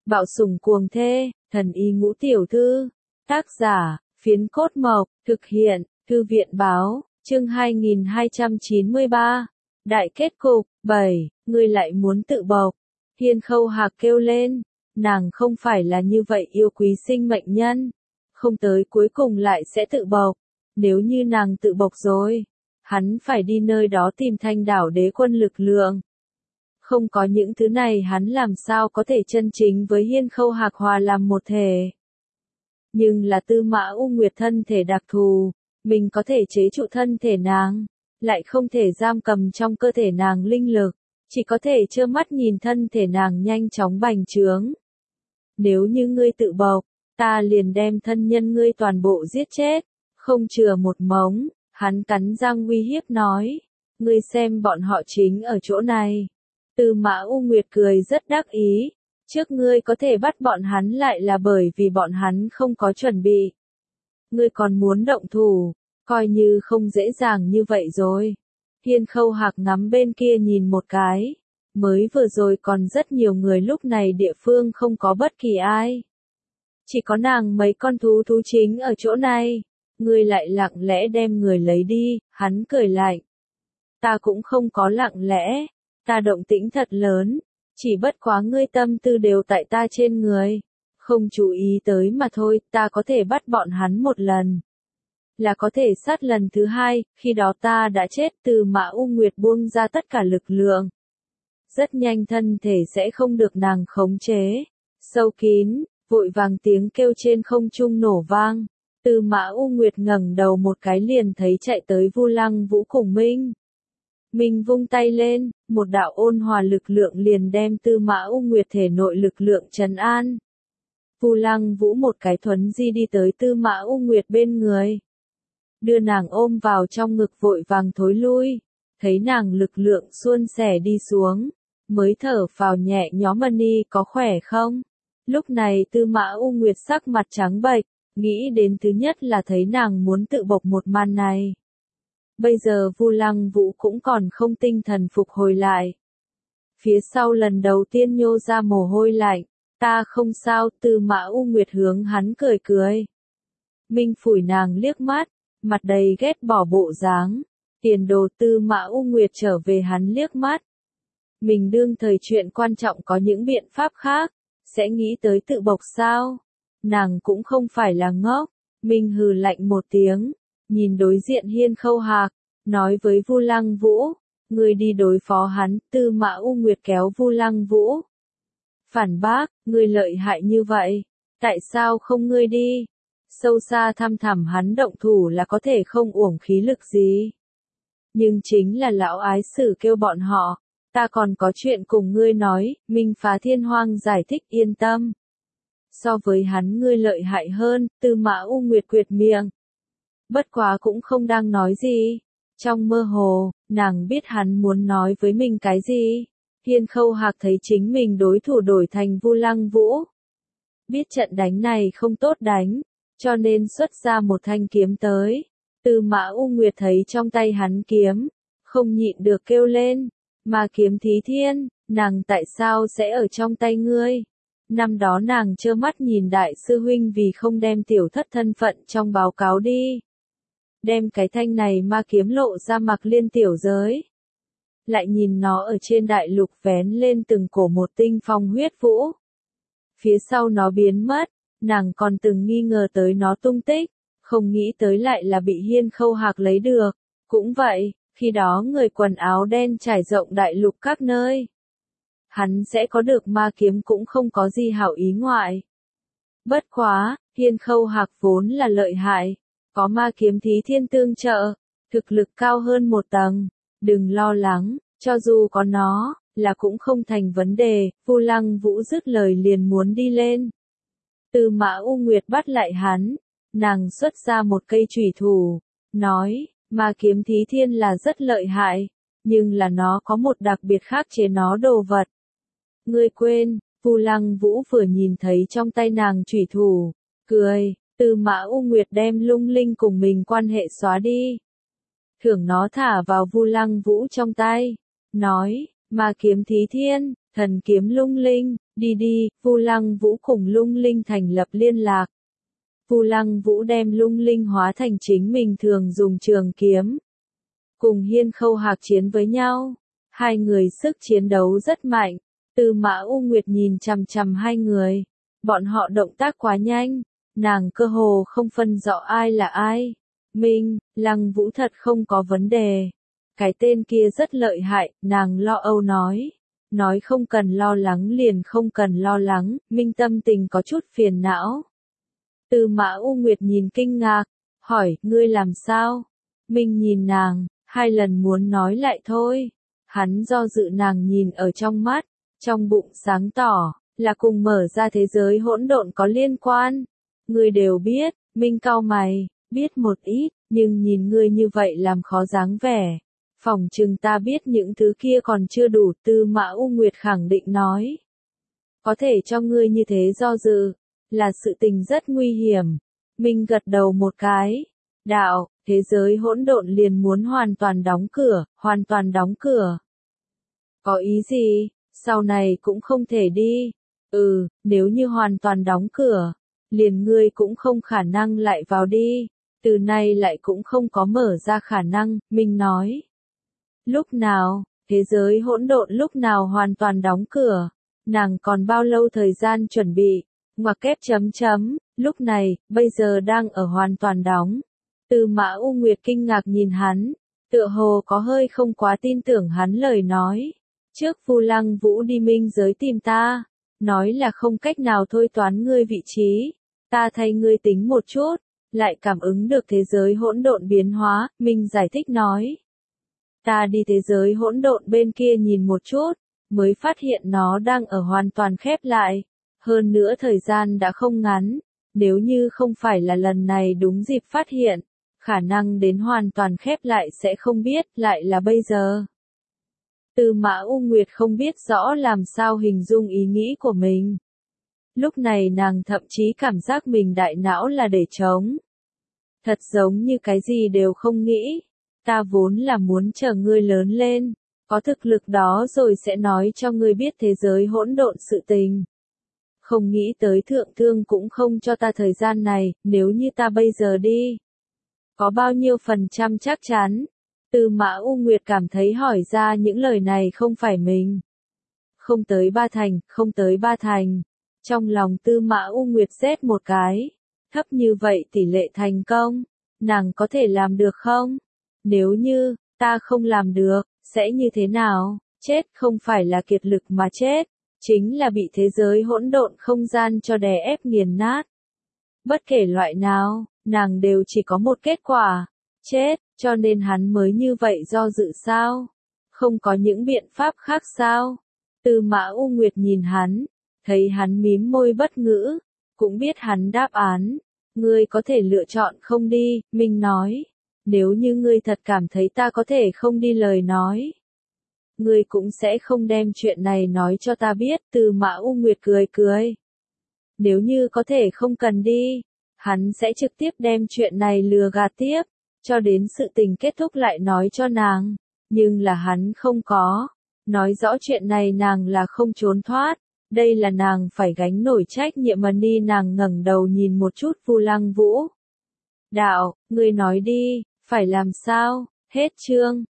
Bạo sủng cuồng thê, thần y ngũ tiểu thư. Tác giả, Phiến Cốt Mộc, thực hiện, Thư viện báo, chương 2293. Đại kết cục, 7, ngươi lại muốn tự bộc. Hiên Khâu Hạc kêu lên, nàng không phải là như vậy yêu quý sinh mệnh nhân. Không tới cuối cùng lại sẽ tự bộc. Nếu như nàng tự bộc rồi, hắn phải đi nơi đó tìm Thanh đảo đế quân lực lượng. Không có những thứ này hắn làm sao có thể chân chính với Hiên Khâu Hạc hòa làm một thể. Nhưng là Tư Mã U Nguyệt thân thể đặc thù, mình có thể chế trụ thân thể nàng, lại không thể giam cầm trong cơ thể nàng linh lực, chỉ có thể trơ mắt nhìn thân thể nàng nhanh chóng bành trướng. Nếu như ngươi tự bộc, ta liền đem thân nhân ngươi toàn bộ giết chết, không chừa một mống, hắn cắn răng uy hiếp nói, ngươi xem bọn họ chính ở chỗ này. Tư Mã U Nguyệt cười rất đắc ý, trước ngươi có thể bắt bọn hắn lại là bởi vì bọn hắn không có chuẩn bị. Ngươi còn muốn động thủ, coi như không dễ dàng như vậy rồi. Hiên Khâu Hạc ngắm bên kia nhìn một cái, mới vừa rồi còn rất nhiều người, lúc này địa phương không có bất kỳ ai. Chỉ có nàng mấy con thú chính ở chỗ này, ngươi lại lặng lẽ đem người lấy đi, hắn cười lạnh. Ta cũng không có lặng lẽ, ta động tĩnh thật lớn, chỉ bất quá ngươi tâm tư đều tại ta trên người, không chú ý tới mà thôi, ta có thể bắt bọn hắn một lần. Là có thể sát lần thứ hai, khi đó ta đã chết. Tư Mã U Nguyệt buông ra tất cả lực lượng. Rất nhanh thân thể sẽ không được nàng khống chế. Sâu kín, vội vàng tiếng kêu trên không trung nổ vang. Tư Mã U Nguyệt ngẩng đầu một cái liền thấy chạy tới Vu Lăng Vũ cùng Minh. Minh vung tay lên, một đạo ôn hòa lực lượng liền đem Tư Mã U Nguyệt thể nội lực lượng trấn an. Vu Lăng Vũ một cái thuấn di đi tới Tư Mã U Nguyệt bên người. Đưa nàng ôm vào trong ngực vội vàng thối lui, thấy nàng lực lượng suôn sẻ đi xuống, mới thở phào nhẹ nhõm. Mani có khỏe không? Lúc này Tư Mã U Nguyệt sắc mặt trắng bệch, nghĩ đến thứ nhất là thấy nàng muốn tự bộc một màn này. Bây giờ Vu Lăng Vũ cũng còn không tinh thần phục hồi lại. Phía sau lần đầu tiên nhô ra mồ hôi lạnh, ta không sao. Tư Mã U Nguyệt hướng hắn cười cười. Minh phủi nàng liếc mắt, mặt đầy ghét bỏ bộ dáng. Tiền đồ. Tư Mã U Nguyệt trở về hắn liếc mắt. Mình đương thời chuyện quan trọng có những biện pháp khác, sẽ nghĩ tới tự bộc sao? Nàng cũng không phải là ngốc. Minh hừ lạnh một tiếng, nhìn đối diện Hiên Khâu Hạc, nói với Vu Lăng Vũ, ngươi đi đối phó hắn. Tư Mã U Nguyệt kéo Vu Lăng Vũ. Phản bác, ngươi lợi hại như vậy, tại sao không ngươi đi? Sâu xa thăm thẳm hắn động thủ là có thể không uổng khí lực gì. Nhưng chính là lão ái sử kêu bọn họ, ta còn có chuyện cùng ngươi nói. Minh Phá Thiên Hoang giải thích. Yên tâm. So với hắn ngươi lợi hại hơn. Tư Mã U Nguyệt quyệt miệng. Bất quá cũng không đang nói gì. Trong mơ hồ, nàng biết hắn muốn nói với mình cái gì. Hiên Khâu Hạc thấy chính mình đối thủ đổi thành Vu Lăng Vũ. Biết trận đánh này không tốt đánh, cho nên xuất ra một thanh kiếm tới. Tư Mã U Nguyệt thấy trong tay hắn kiếm, không nhịn được kêu lên, mà kiếm Thí Thiên, nàng tại sao sẽ ở trong tay ngươi? Năm đó nàng trơ mắt nhìn đại sư huynh vì không đem tiểu thất thân phận trong báo cáo đi, đem cái thanh này ma kiếm lộ ra mặc liên tiểu giới. Lại nhìn nó ở trên đại lục vén lên từng cổ một tinh phong huyết vũ. Phía sau nó biến mất, nàng còn từng nghi ngờ tới nó tung tích, không nghĩ tới lại là bị Hiên Khâu Hạc lấy được. Cũng vậy, khi đó người quần áo đen trải rộng đại lục các nơi. Hắn sẽ có được ma kiếm cũng không có gì hảo ý ngoại. Bất quá, Hiên Khâu Hạc vốn là lợi hại, có ma kiếm Thí Thiên tương trợ, thực lực cao hơn một tầng. Đừng lo lắng, cho dù có nó, là cũng không thành vấn đề. Vu Lăng Vũ dứt lời liền muốn đi lên. Tư Mã U Nguyệt bắt lại hắn, nàng xuất ra một cây chủy thủ, nói, ma kiếm Thí Thiên là rất lợi hại, nhưng là nó có một đặc biệt khác chế nó đồ vật. Ngươi quên. Vu Lăng Vũ vừa nhìn thấy trong tay nàng chủy thủ, cười. Tư Mã U Nguyệt đem lung linh cùng mình quan hệ xóa đi. Thưởng nó thả vào Vu Lăng Vũ trong tay, nói, ma kiếm Thí Thiên, thần kiếm lung linh, Đi đi, Vu Lăng Vũ cùng Lung Linh thành lập liên lạc. Vu Lăng Vũ đem Lung Linh hóa thành chính mình thường dùng trường kiếm. Cùng Hiên Khâu Hạc chiến với nhau. Hai người sức chiến đấu rất mạnh. Tư Mã U Nguyệt nhìn chằm chằm hai người. Bọn họ động tác quá nhanh. Nàng cơ hồ không phân rõ ai là ai. Minh, Lăng Vũ thật không có vấn đề. Cái tên kia rất lợi hại, nàng lo âu nói. Nói không cần lo lắng liền không cần lo lắng, Minh tâm tình có chút phiền não. Tư Mã U Nguyệt nhìn kinh ngạc, hỏi, ngươi làm sao? Minh nhìn nàng, hai lần muốn nói lại thôi. Hắn do dự nàng nhìn ở trong mắt, trong bụng sáng tỏ, là cùng mở ra thế giới hỗn độn có liên quan. Ngươi đều biết, Minh cau mày, biết một ít, nhưng nhìn ngươi như vậy làm khó dáng vẻ. Phỏng chừng ta biết những thứ kia còn chưa đủ, Tư Mã U Nguyệt khẳng định nói. Có thể cho ngươi như thế do dự, là sự tình rất nguy hiểm. Minh gật đầu một cái. Đạo, thế giới hỗn độn liền muốn hoàn toàn đóng cửa, hoàn toàn đóng cửa. Có ý gì? Sau này cũng không thể đi. Nếu như hoàn toàn đóng cửa, liền ngươi cũng không khả năng lại vào đi. Từ nay lại cũng không có mở ra khả năng, Minh nói. Lúc nào, thế giới hỗn độn lúc nào hoàn toàn đóng cửa? Nàng còn bao lâu thời gian chuẩn bị? Ngoặc kép chấm chấm, lúc này, bây giờ đang ở hoàn toàn đóng. Tư Mã U Nguyệt kinh ngạc nhìn hắn, tựa hồ có hơi không quá tin tưởng hắn lời nói. Trước Vu Lăng Vũ đi minh giới tìm ta, nói là không cách nào thôi toán ngươi vị trí. Ta thay ngươi tính một chút, lại cảm ứng được thế giới hỗn độn biến hóa, Minh giải thích nói. Ta đi thế giới hỗn độn bên kia nhìn một chút, mới phát hiện nó đang ở hoàn toàn khép lại. Hơn nữa thời gian đã không ngắn, nếu như không phải là lần này đúng dịp phát hiện, khả năng đến hoàn toàn khép lại sẽ không biết, lại là bây giờ. Tư Mã U Nguyệt không biết rõ làm sao hình dung ý nghĩ của mình. Lúc này nàng thậm chí cảm giác mình đại não là để trống. Thật giống như cái gì đều không nghĩ. Ta vốn là muốn chờ ngươi lớn lên, có thực lực đó rồi sẽ nói cho ngươi biết thế giới hỗn độn sự tình. Không nghĩ tới thượng thương cũng không cho ta thời gian này, nếu như ta bây giờ đi. Có bao nhiêu phần trăm chắc chắn? Tư Mã U Nguyệt cảm thấy hỏi ra những lời này không phải mình. Không tới 3 thành, không tới 3 thành. Trong lòng Tư Mã U Nguyệt rét một cái. Thấp như vậy tỷ lệ thành công, nàng có thể làm được không? Nếu như, ta không làm được, sẽ như thế nào? Chết không phải là kiệt lực mà chết, chính là bị thế giới hỗn độn không gian cho đè ép nghiền nát. Bất kể loại nào, nàng đều chỉ có một kết quả, chết, cho nên hắn mới như vậy do dự sao? Không có những biện pháp khác sao? Tư Mã U Nguyệt nhìn hắn, thấy hắn mím môi bất ngữ, cũng biết hắn đáp án. Ngươi có thể lựa chọn không đi, Minh nói. Nếu như ngươi thật cảm thấy ta có thể không đi lời nói, ngươi cũng sẽ không đem chuyện này nói cho ta biết, Tư Mã U Nguyệt cười cười. Nếu như có thể không cần đi, hắn sẽ trực tiếp đem chuyện này lừa gạt tiếp, cho đến sự tình kết thúc lại nói cho nàng. Nhưng là hắn không có. Nói rõ chuyện này nàng là không trốn thoát. Đây là nàng phải gánh nổi trách nhiệm mà đi. Nàng ngẩng đầu nhìn một chút Vu Lăng Vũ. Đạo, ngươi nói đi, phải làm sao? Hết chương.